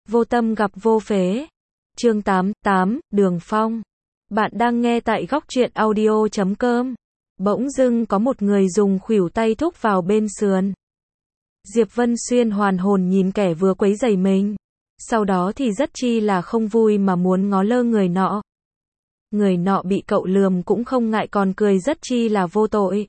Vô tâm gặp vô phế. Chương 88, Đường Phong. Bạn đang nghe tại góc truyện audio.com. Bỗng dưng có một người dùng khuỷu tay thúc vào bên sườn. Diệp Vân Xuyên hoàn hồn nhìn kẻ vừa quấy rầy mình. Sau đó thì rất chi là không vui mà muốn ngó lơ người nọ. Người nọ bị cậu lườm cũng không ngại còn cười rất chi là vô tội.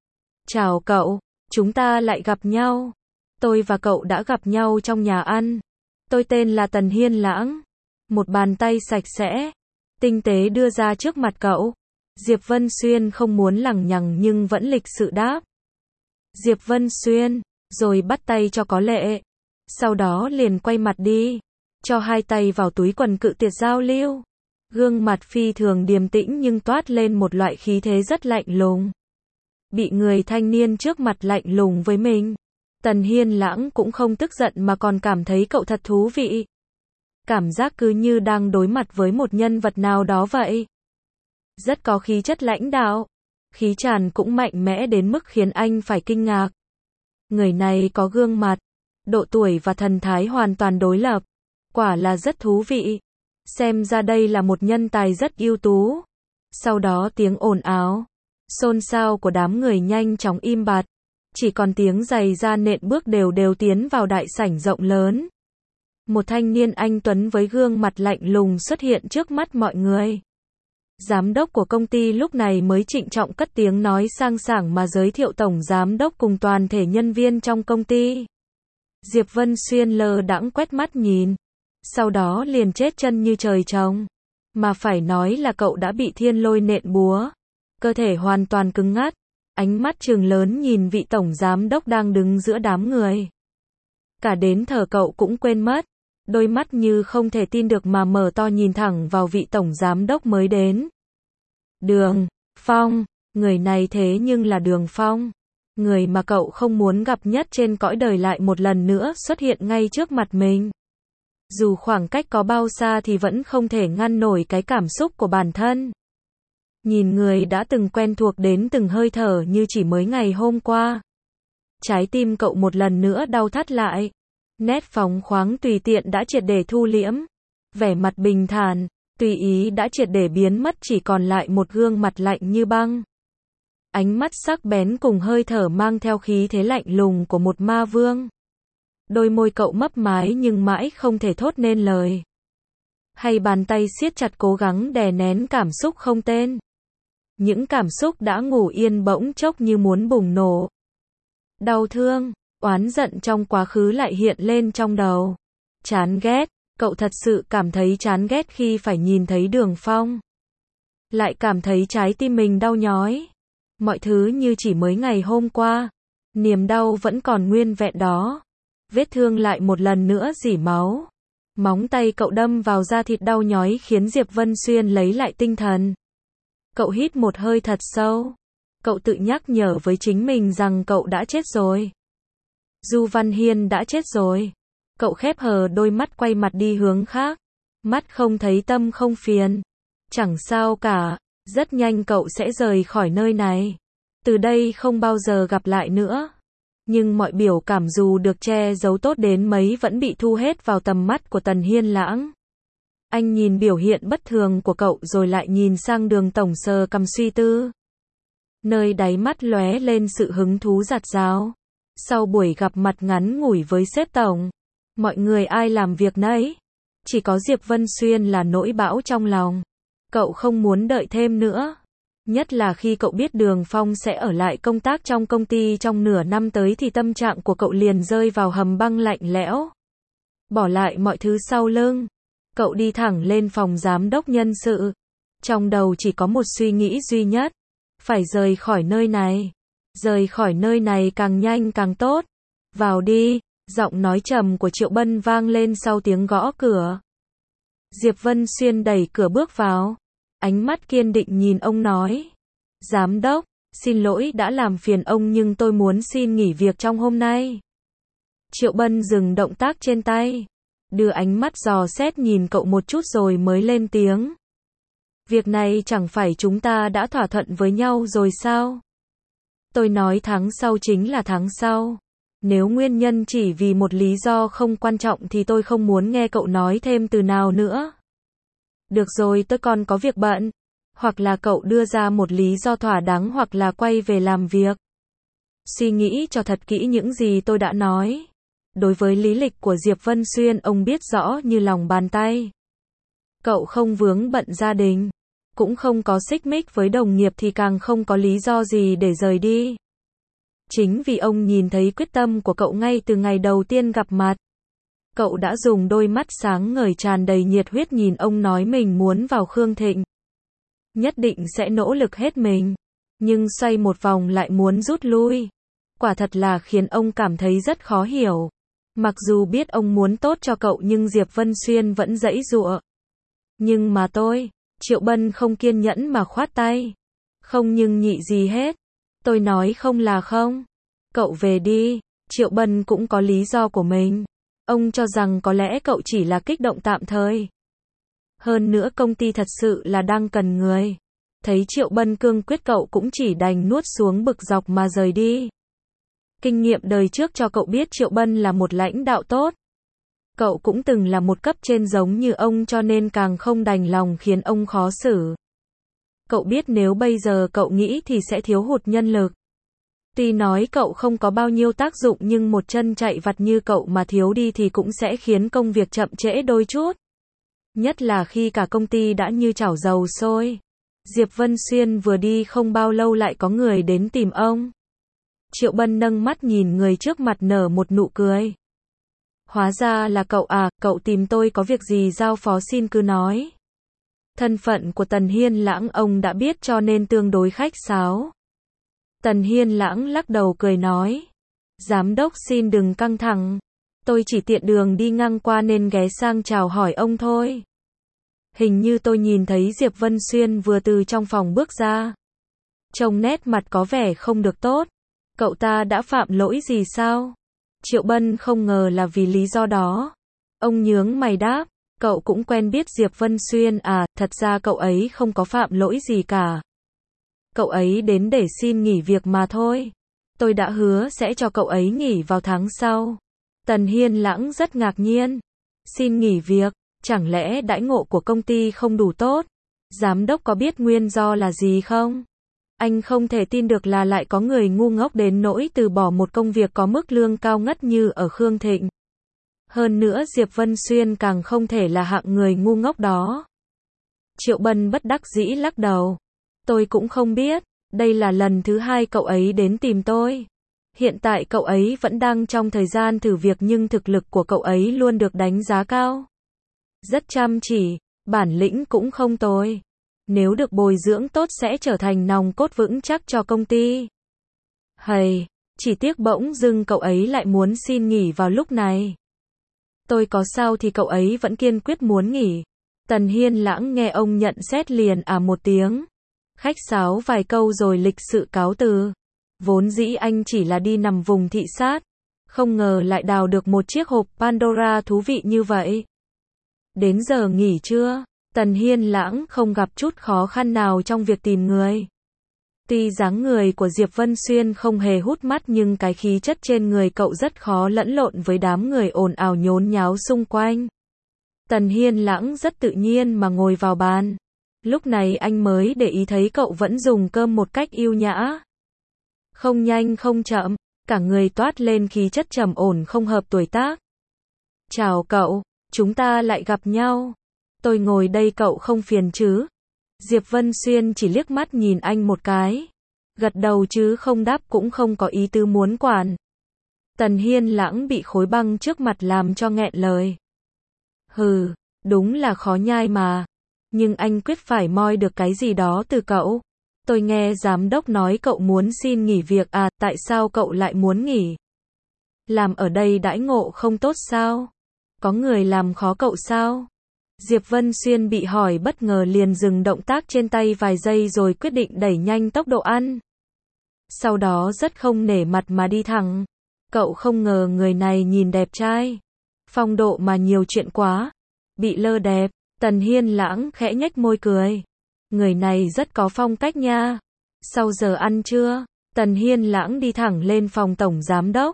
Chào cậu, chúng ta lại gặp nhau. Tôi và cậu đã gặp nhau trong nhà ăn. Tôi tên là Tần Hiên Lãng. Một bàn tay sạch sẽ, tinh tế đưa ra trước mặt cậu. Diệp Vân Xuyên không muốn lằng nhằng nhưng vẫn lịch sự đáp. Diệp Vân Xuyên, rồi bắt tay cho có lệ. Sau đó liền quay mặt đi, cho hai tay vào túi quần cự tuyệt giao lưu. Gương mặt phi thường điềm tĩnh nhưng toát lên một loại khí thế rất lạnh lùng. Bị người thanh niên trước mặt lạnh lùng với mình, Tần Hiên Lãng cũng không tức giận mà còn cảm thấy cậu thật thú vị. Cảm giác cứ như đang đối mặt với một nhân vật nào đó vậy. Rất có khí chất lãnh đạo. Khí tràn cũng mạnh mẽ đến mức khiến anh phải kinh ngạc. Người này có gương mặt, độ tuổi và thần thái hoàn toàn đối lập. Quả là rất thú vị. Xem ra đây là một nhân tài rất ưu tú. Sau đó tiếng ồn ào, xôn xao của đám người nhanh chóng im bặt. Chỉ còn tiếng giày da nện bước đều đều tiến vào đại sảnh rộng lớn. Một thanh niên anh tuấn với gương mặt lạnh lùng xuất hiện trước mắt mọi người. Giám đốc của công ty lúc này mới trịnh trọng cất tiếng nói sang sảng mà giới thiệu tổng giám đốc cùng toàn thể nhân viên trong công ty. Diệp Vân Xuyên lơ đãng quét mắt nhìn, sau đó liền chết chân như trời trồng. Mà phải nói là cậu đã bị thiên lôi nện búa, cơ thể hoàn toàn cứng ngắc, ánh mắt trừng lớn nhìn vị tổng giám đốc đang đứng giữa đám người. Cả đến thở cậu cũng quên mất. Đôi mắt như không thể tin được mà mở to nhìn thẳng vào vị tổng giám đốc mới đến. Đường Phong, người này thế nhưng là Đường Phong. Người mà cậu không muốn gặp nhất trên cõi đời lại một lần nữa xuất hiện ngay trước mặt mình. Dù khoảng cách có bao xa thì vẫn không thể ngăn nổi cái cảm xúc của bản thân. Nhìn người đã từng quen thuộc đến từng hơi thở như chỉ mới ngày hôm qua. Trái tim cậu một lần nữa đau thắt lại. Nét phóng khoáng tùy tiện đã triệt để thu liễm. Vẻ mặt bình thản, tùy ý đã triệt để biến mất, chỉ còn lại một gương mặt lạnh như băng. Ánh mắt sắc bén cùng hơi thở mang theo khí thế lạnh lùng của một ma vương. Đôi môi cậu mấp mái nhưng mãi không thể thốt nên lời. Hay bàn tay siết chặt cố gắng đè nén cảm xúc không tên. Những cảm xúc đã ngủ yên bỗng chốc như muốn bùng nổ. Đau thương, oán giận trong quá khứ lại hiện lên trong đầu. Chán ghét, cậu thật sự cảm thấy chán ghét khi phải nhìn thấy Đường Phong. Lại cảm thấy trái tim mình đau nhói. Mọi thứ như chỉ mới ngày hôm qua. Niềm đau vẫn còn nguyên vẹn đó. Vết thương lại một lần nữa rỉ máu. Móng tay cậu đâm vào da thịt đau nhói khiến Diệp Vân Xuyên lấy lại tinh thần. Cậu hít một hơi thật sâu. Cậu tự nhắc nhở với chính mình rằng cậu đã chết rồi. Du Văn Hiên đã chết rồi. Cậu khép hờ đôi mắt quay mặt đi hướng khác. Mắt không thấy tâm không phiền. Chẳng sao cả, rất nhanh cậu sẽ rời khỏi nơi này. Từ đây không bao giờ gặp lại nữa. Nhưng mọi biểu cảm dù được che giấu tốt đến mấy vẫn bị thu hết vào tầm mắt của Tần Hiên Lãng. Anh nhìn biểu hiện bất thường của cậu rồi lại nhìn sang Đường tổng sờ cằm suy tư. Nơi đáy mắt lóe lên sự hứng thú rạt rào. Sau buổi gặp mặt ngắn ngủi với sếp tổng, mọi người ai làm việc nấy. Chỉ có Diệp Vân Xuyên là nỗi bão trong lòng. Cậu không muốn đợi thêm nữa. Nhất là khi cậu biết Đường Phong sẽ ở lại công tác trong công ty trong nửa năm tới thì tâm trạng của cậu liền rơi vào hầm băng lạnh lẽo. Bỏ lại mọi thứ sau lưng, cậu đi thẳng lên phòng giám đốc nhân sự. Trong đầu chỉ có một suy nghĩ duy nhất. Phải rời khỏi nơi này. Rời khỏi nơi này càng nhanh càng tốt. Vào đi, giọng nói trầm của Triệu Bân vang lên sau tiếng gõ cửa. Diệp Vân Xuyên đẩy cửa bước vào. Ánh mắt kiên định nhìn ông nói. Giám đốc, xin lỗi đã làm phiền ông nhưng tôi muốn xin nghỉ việc trong hôm nay. Triệu Bân dừng động tác trên tay. Đưa ánh mắt dò xét nhìn cậu một chút rồi mới lên tiếng. Việc này chẳng phải chúng ta đã thỏa thuận với nhau rồi sao? Tôi nói tháng sau chính là tháng sau. Nếu nguyên nhân chỉ vì một lý do không quan trọng thì tôi không muốn nghe cậu nói thêm từ nào nữa. Được rồi, tôi còn có việc bận. Hoặc là cậu đưa ra một lý do thỏa đáng hoặc là quay về làm việc. Suy nghĩ cho thật kỹ những gì tôi đã nói. Đối với lý lịch của Diệp Vân Xuyên, ông biết rõ như lòng bàn tay. Cậu không vướng bận gia đình, cũng không có xích mích với đồng nghiệp thì càng không có lý do gì để rời đi. Chính vì ông nhìn thấy quyết tâm của cậu ngay từ ngày đầu tiên gặp mặt. Cậu đã dùng đôi mắt sáng ngời tràn đầy nhiệt huyết nhìn ông nói mình muốn vào Khương Thịnh. Nhất định sẽ nỗ lực hết mình. Nhưng xoay một vòng lại muốn rút lui. Quả thật là khiến ông cảm thấy rất khó hiểu. Mặc dù biết ông muốn tốt cho cậu nhưng Diệp Vân Xuyên vẫn giãy giụa. Nhưng mà tôi, Triệu Bân không kiên nhẫn mà khoát tay. Không nhưng nhị gì hết. Tôi nói không là không. Cậu về đi. Triệu Bân cũng có lý do của mình. Ông cho rằng có lẽ cậu chỉ là kích động tạm thời. Hơn nữa công ty thật sự là đang cần người. Thấy Triệu Bân cương quyết cậu cũng chỉ đành nuốt xuống bực dọc mà rời đi. Kinh nghiệm đời trước cho cậu biết Triệu Bân là một lãnh đạo tốt. Cậu cũng từng là một cấp trên giống như ông cho nên càng không đành lòng khiến ông khó xử. Cậu biết nếu bây giờ cậu nghĩ thì sẽ thiếu hụt nhân lực. Tuy nói cậu không có bao nhiêu tác dụng nhưng một chân chạy vặt như cậu mà thiếu đi thì cũng sẽ khiến công việc chậm trễ đôi chút. Nhất là khi cả công ty đã như chảo dầu sôi. Diệp Vân Xuyên vừa đi không bao lâu lại có người đến tìm ông. Triệu Bân nâng mắt nhìn người trước mặt nở một nụ cười. Hóa ra là cậu à, cậu tìm tôi có việc gì giao phó xin cứ nói. Thân phận của Tần Hiên Lãng ông đã biết cho nên tương đối khách sáo. Tần Hiên Lãng lắc đầu cười nói. Giám đốc xin đừng căng thẳng. Tôi chỉ tiện đường đi ngang qua nên ghé sang chào hỏi ông thôi. Hình như tôi nhìn thấy Diệp Vân Xuyên vừa từ trong phòng bước ra. Trông nét mặt có vẻ không được tốt. Cậu ta đã phạm lỗi gì sao? Triệu Bân không ngờ là vì lý do đó. Ông nhướng mày đáp. Cậu cũng quen biết Diệp Vân Xuyên à, thật ra cậu ấy không có phạm lỗi gì cả. Cậu ấy đến để xin nghỉ việc mà thôi. Tôi đã hứa sẽ cho cậu ấy nghỉ vào tháng sau. Tần Hiên Lãng rất ngạc nhiên. Xin nghỉ việc, chẳng lẽ đãi ngộ của công ty không đủ tốt? Giám đốc có biết nguyên do là gì không? Anh không thể tin được là lại có người ngu ngốc đến nỗi từ bỏ một công việc có mức lương cao ngất như ở Khương Thịnh. Hơn nữa Diệp Vân Xuyên càng không thể là hạng người ngu ngốc đó. Triệu Bân bất đắc dĩ lắc đầu. Tôi cũng không biết, đây là lần thứ hai cậu ấy đến tìm tôi. Hiện tại cậu ấy vẫn đang trong thời gian thử việc nhưng thực lực của cậu ấy luôn được đánh giá cao. Rất chăm chỉ, bản lĩnh cũng không tồi. Nếu được bồi dưỡng tốt sẽ trở thành nòng cốt vững chắc cho công ty. Hầy, chỉ tiếc bỗng dưng cậu ấy lại muốn xin nghỉ vào lúc này. Tôi có sao thì cậu ấy vẫn kiên quyết muốn nghỉ. Tần Hiên Lãng nghe ông nhận xét liền à một tiếng. Khách sáo vài câu rồi lịch sự cáo từ. Vốn dĩ anh chỉ là đi nằm vùng thị sát. Không ngờ lại đào được một chiếc hộp Pandora thú vị như vậy. Đến giờ nghỉ trưa, Tần Hiên Lãng không gặp chút khó khăn nào trong việc tìm người. Tuy dáng người của Diệp Vân Xuyên không hề hút mắt nhưng cái khí chất trên người cậu rất khó lẫn lộn với đám người ồn ào nhốn nháo xung quanh. Tần Hiên Lãng rất tự nhiên mà ngồi vào bàn. Lúc này anh mới để ý thấy cậu vẫn dùng cơm một cách yêu nhã. Không nhanh không chậm, cả người toát lên khí chất trầm ổn không hợp tuổi tác. Chào cậu, chúng ta lại gặp nhau. Tôi ngồi đây cậu không phiền chứ? Diệp Vân Xuyên chỉ liếc mắt nhìn anh một cái. Gật đầu chứ không đáp cũng không có ý tứ muốn quản. Tần Hiên Lãng bị khối băng trước mặt làm cho nghẹn lời. Hừ, đúng là khó nhai mà. Nhưng anh quyết phải moi được cái gì đó từ cậu. Tôi nghe giám đốc nói cậu muốn xin nghỉ việc à, tại sao cậu lại muốn nghỉ? Làm ở đây đãi ngộ không tốt sao? Có người làm khó cậu sao? Diệp Vân Xuyên bị hỏi bất ngờ liền dừng động tác trên tay vài giây rồi quyết định đẩy nhanh tốc độ ăn. Sau đó rất không nể mặt mà đi thẳng. Cậu không ngờ người này nhìn đẹp trai. Phong độ mà nhiều chuyện quá. Bị lơ đẹp, Tần Hiên Lãng khẽ nhếch môi cười. Người này rất có phong cách nha. Sau giờ ăn trưa, Tần Hiên Lãng đi thẳng lên phòng tổng giám đốc.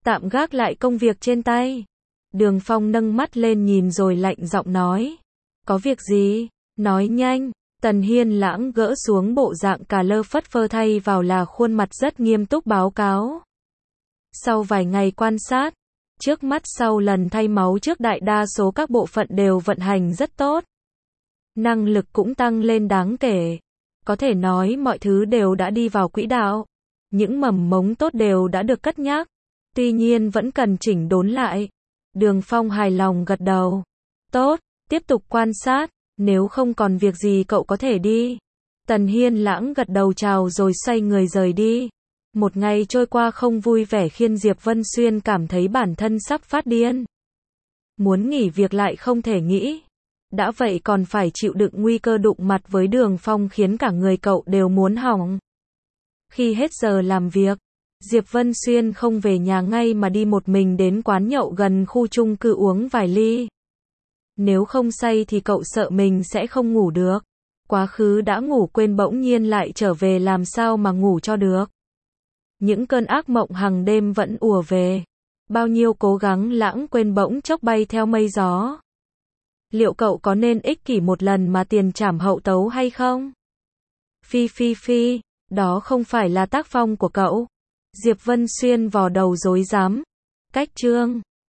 tạm gác lại công việc trên tay. Đường Phong nâng mắt lên nhìn rồi lạnh giọng nói. Có việc gì? Nói nhanh. Tần Hiên Lãng gỡ xuống bộ dạng cà lơ phất phơ thay vào là khuôn mặt rất nghiêm túc báo cáo. Sau vài ngày quan sát, trước mắt sau lần thay máu trước đại đa số các bộ phận đều vận hành rất tốt. Năng lực cũng tăng lên đáng kể. Có thể nói mọi thứ đều đã đi vào quỹ đạo. Những mầm mống tốt đều đã được cất nhắc. Tuy nhiên vẫn cần chỉnh đốn lại. Đường Phong hài lòng gật đầu. Tốt, tiếp tục quan sát. Nếu không còn việc gì cậu có thể đi. Tần Hiên Lãng gật đầu chào rồi xoay người rời đi. Một ngày trôi qua không vui vẻ khiến Diệp Vân Xuyên cảm thấy bản thân sắp phát điên. Muốn nghỉ việc lại không thể nghĩ. Đã vậy còn phải chịu đựng nguy cơ đụng mặt với Đường Phong khiến cả người cậu đều muốn hỏng. Khi hết giờ làm việc, Diệp Vân Xuyên không về nhà ngay mà đi một mình đến quán nhậu gần khu chung cư uống vài ly. Nếu không say thì cậu sợ mình sẽ không ngủ được. Quá khứ đã ngủ quên bỗng nhiên lại trở về làm sao mà ngủ cho được. Những cơn ác mộng hàng đêm vẫn ùa về. Bao nhiêu cố gắng lãng quên bỗng chốc bay theo mây gió. Liệu cậu có nên ích kỷ một lần mà tiền trảm hậu tấu hay không? Phi, đó không phải là tác phong của cậu. Diệp Vân Xuyên vò đầu rối rắm. Cách chương